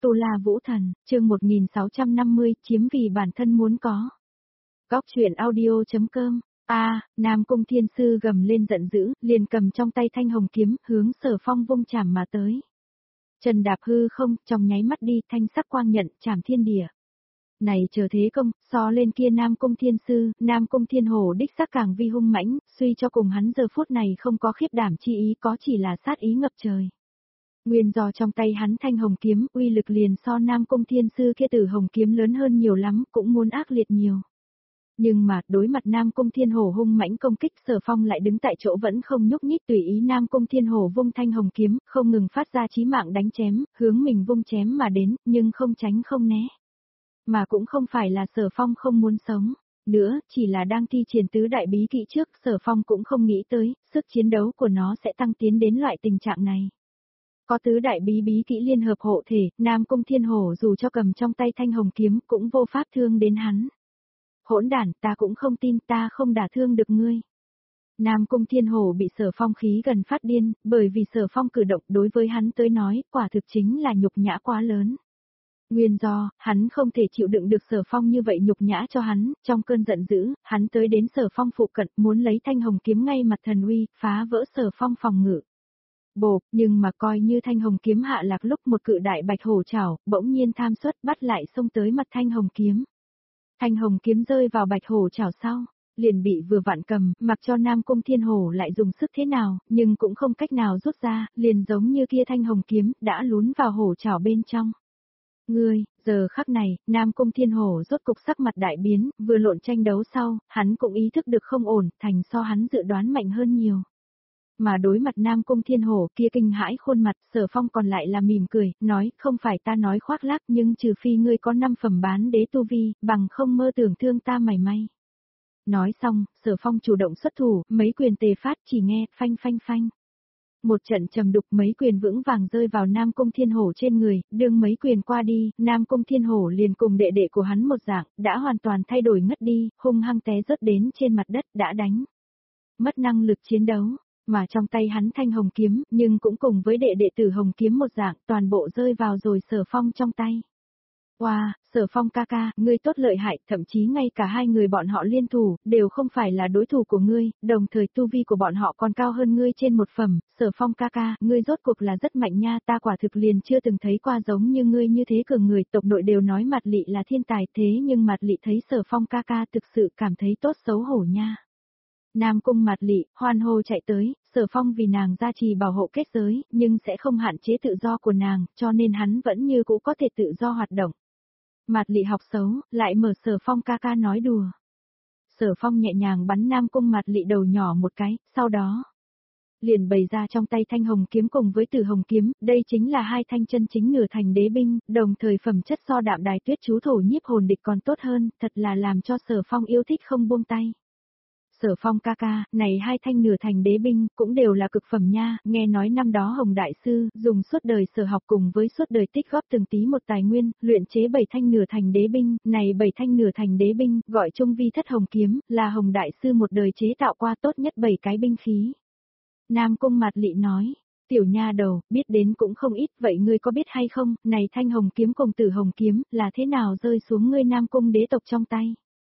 Tu La Vũ Thần, chương 1650, chiếm vì bản thân muốn có. Góc truyện audio.com. Nam Cung Thiên Sư gầm lên giận dữ, liền cầm trong tay thanh hồng kiếm, hướng Sở Phong vung chảm mà tới. Chân đạp hư không, trong nháy mắt đi, thanh sắc quang nhận, chảm thiên địa. Này chờ thế công, so lên kia Nam Cung Thiên Sư, Nam Cung Thiên Hổ đích xác càng vi hung mãnh, suy cho cùng hắn giờ phút này không có khiếp đảm chi ý, có chỉ là sát ý ngập trời. Nguyên do trong tay hắn thanh hồng kiếm, uy lực liền so Nam Cung Thiên Sư kia tử hồng kiếm lớn hơn nhiều lắm, cũng muốn ác liệt nhiều. Nhưng mà, đối mặt Nam Cung Thiên Hổ hung mãnh công kích, Sở Phong lại đứng tại chỗ vẫn không nhúc nhích, tùy ý Nam Cung Thiên Hổ vung thanh hồng kiếm, không ngừng phát ra chí mạng đánh chém, hướng mình vung chém mà đến, nhưng không tránh không né. Mà cũng không phải là Sở Phong không muốn sống, nữa, chỉ là đang thi triển tứ đại bí kỹ trước, Sở Phong cũng không nghĩ tới, sức chiến đấu của nó sẽ tăng tiến đến loại tình trạng này. Có tứ đại bí kỹ liên hợp hộ thể, Nam Cung Thiên Hổ dù cho cầm trong tay thanh hồng kiếm cũng vô pháp thương đến hắn. Hỗn đản, ta cũng không tin, ta không đả thương được ngươi. Nam Cung Thiên Hổ bị Sở Phong khí gần phát điên, bởi vì Sở Phong cử động đối với hắn tới nói, quả thực chính là nhục nhã quá lớn. Nguyên do, hắn không thể chịu đựng được Sở Phong như vậy nhục nhã cho hắn, trong cơn giận dữ, hắn tới đến Sở Phong phụ cận, muốn lấy thanh hồng kiếm ngay mặt thần uy, phá vỡ Sở Phong phòng ngự. Bộp, nhưng mà coi như thanh hồng kiếm hạ lạc lúc một cự đại bạch hổ chảo, bỗng nhiên tham suất bắt lại xông tới mặt thanh hồng kiếm. Thanh hồng kiếm rơi vào bạch hổ chảo sau, liền bị vừa vặn cầm, mặc cho Nam Cung Thiên Hổ lại dùng sức thế nào, nhưng cũng không cách nào rút ra, liền giống như kia thanh hồng kiếm, đã lún vào hổ chảo bên trong. Ngươi, giờ khắc này, Nam Cung Thiên Hổ rốt cục sắc mặt đại biến, vừa lộn tranh đấu sau, hắn cũng ý thức được không ổn, thành so hắn dự đoán mạnh hơn nhiều. Mà đối mặt Nam Cung Thiên Hổ kia kinh hãi khuôn mặt, Sở Phong còn lại là mỉm cười, nói, không phải ta nói khoác lác, nhưng trừ phi ngươi có 5 phẩm bán đế tu vi, bằng không mơ tưởng thương ta mảy may. Nói xong, Sở Phong chủ động xuất thủ, mấy quyền tề phát, chỉ nghe, phanh phanh phanh. Một trận trầm đục, mấy quyền vững vàng rơi vào Nam Cung Thiên Hổ trên người, đương mấy quyền qua đi, Nam Cung Thiên Hổ liền cùng đệ đệ của hắn một dạng, đã hoàn toàn thay đổi ngất đi, hung hăng té rớt đến trên mặt đất, đã đánh mất năng lực chiến đấu. Mà trong tay hắn thanh hồng kiếm, nhưng cũng cùng với đệ tử hồng kiếm một dạng, toàn bộ rơi vào rồi Sở Phong trong tay. Wow, Sở Phong ca ca, ngươi tốt lợi hại, thậm chí ngay cả hai người bọn họ liên thủ, đều không phải là đối thủ của ngươi, đồng thời tu vi của bọn họ còn cao hơn ngươi trên một phẩm, Sở Phong ca ca, ngươi rốt cuộc là rất mạnh nha, ta quả thực liền chưa từng thấy qua giống như ngươi như thế cường người, tộc nội đều nói Mạt Lị là thiên tài thế nhưng Mạt Lị thấy Sở Phong ca ca thực sự cảm thấy tốt xấu hổ nha. Nam Cung Mạt Lị, hoan hô chạy tới, Sở Phong vì nàng gia trì bảo hộ kết giới, nhưng sẽ không hạn chế tự do của nàng, cho nên hắn vẫn như cũ có thể tự do hoạt động. Mạt Lị học xấu, lại mở Sở Phong ca ca nói đùa. Sở Phong nhẹ nhàng bắn Nam Cung Mạt Lị đầu nhỏ một cái, sau đó liền bày ra trong tay thanh hồng kiếm cùng với tử hồng kiếm, đây chính là hai thanh chân chính nửa thành đế binh, đồng thời phẩm chất so Đạm Đài Tuyết chú thổ nhiếp hồn địch còn tốt hơn, thật là làm cho Sở Phong yêu thích không buông tay. Sở Phong ca ca, này hai thanh nửa thành đế binh, cũng đều là cực phẩm nha, nghe nói năm đó Hồng Đại Sư, dùng suốt đời sở học cùng với suốt đời tích góp từng tí một tài nguyên, luyện chế 7 thanh nửa thành đế binh, này 7 thanh nửa thành đế binh, gọi chung vi thất hồng kiếm, là Hồng Đại Sư một đời chế tạo qua tốt nhất 7 cái binh khí. Nam Cung Mạt Lị nói, tiểu nha đầu, biết đến cũng không ít, vậy ngươi có biết hay không, này thanh hồng kiếm cùng tử hồng kiếm, là thế nào rơi xuống ngươi Nam Cung đế tộc trong tay?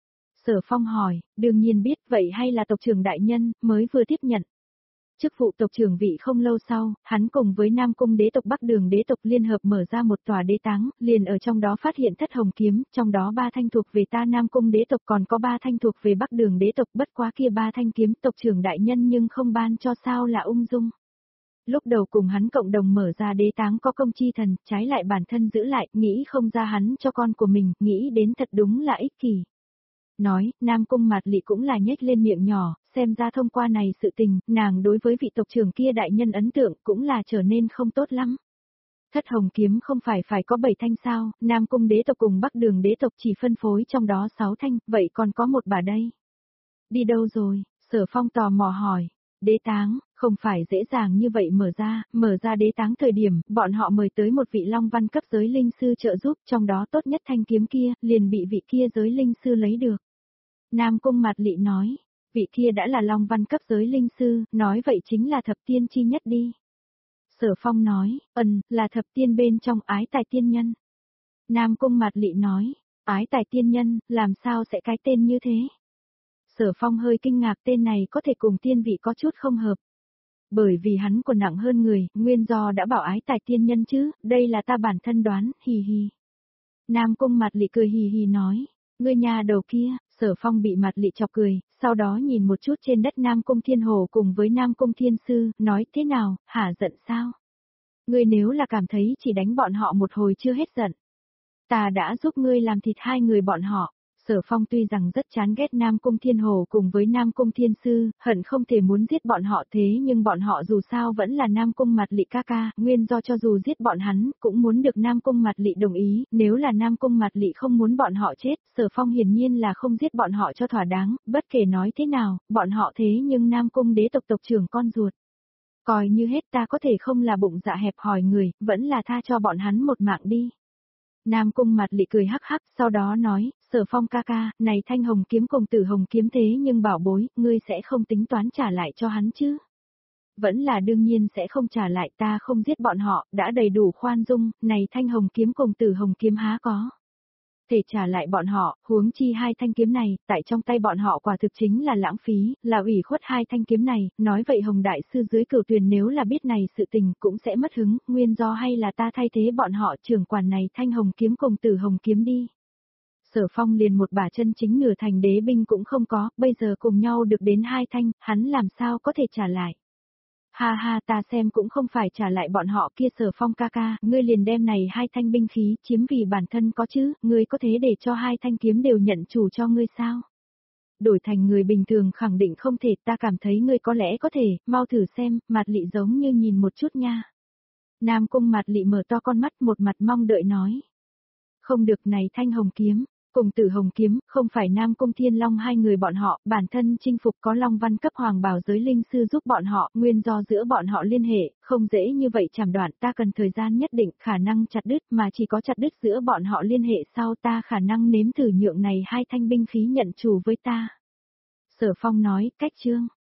Sở Phong hỏi, đương nhiên biết, vậy hay là tộc trưởng đại nhân, mới vừa tiếp nhận. Chức vụ tộc trưởng vị không lâu sau, hắn cùng với Nam Cung đế tộc Bắc Đường đế tộc liên hợp mở ra một tòa đế táng, liền ở trong đó phát hiện thất hồng kiếm, trong đó 3 thanh thuộc về ta Nam Cung đế tộc còn có 3 thanh thuộc về Bắc Đường đế tộc, bất quá kia 3 thanh kiếm tộc trưởng đại nhân nhưng không ban cho sao là ung dung. Lúc đầu cùng hắn cộng đồng mở ra đế táng có công chi thần, trái lại bản thân giữ lại, nghĩ không ra hắn cho con của mình, nghĩ đến thật đúng là ích kỷ. Nói, Nam Cung Mạt Lị cũng là nhếch lên miệng nhỏ, xem ra thông qua này sự tình, nàng đối với vị tộc trưởng kia đại nhân ấn tượng cũng là trở nên không tốt lắm. Thất hồng kiếm không phải có 7 thanh sao, Nam Cung đế tộc cùng Bắc Đường đế tộc chỉ phân phối trong đó 6 thanh, vậy còn có một bà đây. Đi đâu rồi? Sở Phong tò mò hỏi. Đế táng, không phải dễ dàng như vậy mở ra đế táng thời điểm, bọn họ mời tới một vị Long Văn cấp giới linh sư trợ giúp, trong đó tốt nhất thanh kiếm kia, liền bị vị kia giới linh sư lấy được. Nam Cung Mạt Lị nói, vị kia đã là Long Văn cấp giới linh sư, nói vậy chính là thập tiên chi nhất đi. Sở Phong nói, là thập tiên bên trong Ái Tài Tiên Nhân. Nam Cung Mạt Lị nói, Ái Tài Tiên Nhân, làm sao sẽ cái tên như thế? Sở Phong hơi kinh ngạc, tên này có thể cùng tiên vị có chút không hợp. Bởi vì hắn còn nặng hơn người, nguyên do đã bảo Ái Tài Tiên Nhân chứ, đây là ta bản thân đoán, hì hì. Nam Cung Mạt Lị cười hì hì nói, ngươi nhà đầu kia. Sở Phong bị Mạt Lị chọc cười, sau đó nhìn một chút trên đất Nam Cung Thiên Hồ cùng với Nam Cung Thiên Sư, nói thế nào, hả giận sao? Ngươi nếu là cảm thấy chỉ đánh bọn họ một hồi chưa hết giận. Ta đã giúp ngươi làm thịt hai người bọn họ. Sở Phong tuy rằng rất chán ghét Nam Cung Thiên Hồ cùng với Nam Cung Thiên Sư, hận không thể muốn giết bọn họ thế nhưng bọn họ dù sao vẫn là Nam Cung Mạt Lị ca ca, nguyên do cho dù giết bọn hắn, cũng muốn được Nam Cung Mạt Lị đồng ý, nếu là Nam Cung Mạt Lị không muốn bọn họ chết, Sở Phong hiển nhiên là không giết bọn họ cho thỏa đáng, bất kể nói thế nào, bọn họ thế nhưng Nam Cung đế tộc tộc trưởng con ruột. Coi như hết ta có thể không là bụng dạ hẹp hòi người, vẫn là tha cho bọn hắn một mạng đi. Nam Cung Mạt Lị cười hắc hắc, sau đó nói, Sở Phong ca ca, này thanh hồng kiếm cùng tử hồng kiếm thế nhưng bảo bối, ngươi sẽ không tính toán trả lại cho hắn chứ? Vẫn là đương nhiên sẽ không trả lại, ta không giết bọn họ, đã đầy đủ khoan dung, này thanh hồng kiếm cùng tử hồng kiếm há có thể trả lại bọn họ, huống chi hai thanh kiếm này, tại trong tay bọn họ quả thực chính là lãng phí, là ủy khuất hai thanh kiếm này, nói vậy Hồng Đại Sư dưới Cửu Tuyền nếu là biết này sự tình cũng sẽ mất hứng, nguyên do hay là ta thay thế bọn họ trưởng quản này thanh hồng kiếm cùng tử hồng kiếm đi. Sở Phong liền một bả chân chính nửa thành đế binh cũng không có, bây giờ cùng nhau được đến hai thanh, hắn làm sao có thể trả lại. Ha ha, ta xem cũng không phải trả lại bọn họ kia. Sở Phong ca ca, ngươi liền đem này hai thanh binh khí chiếm vì bản thân có chứ, ngươi có thế để cho hai thanh kiếm đều nhận chủ cho ngươi sao? Đổi thành người bình thường khẳng định không thể, ta cảm thấy ngươi có lẽ có thể, mau thử xem. Mạt Lị giống như nhìn một chút nha. Nam Cung Mạt Lị mở to con mắt, một mặt mong đợi nói. Không được, này thanh hồng kiếm cùng tử hồng kiếm, không phải Nam Cung Thiên Long hai người bọn họ, bản thân chinh phục có Long Văn cấp hoàng bảo giới linh sư giúp bọn họ, nguyên do giữa bọn họ liên hệ, không dễ như vậy chảm đoạn, ta cần thời gian nhất định, khả năng chặt đứt, mà chỉ có chặt đứt giữa bọn họ liên hệ sau ta khả năng nếm thử nhượng này hai thanh binh khí nhận chủ với ta. Sở Phong nói, cách chương.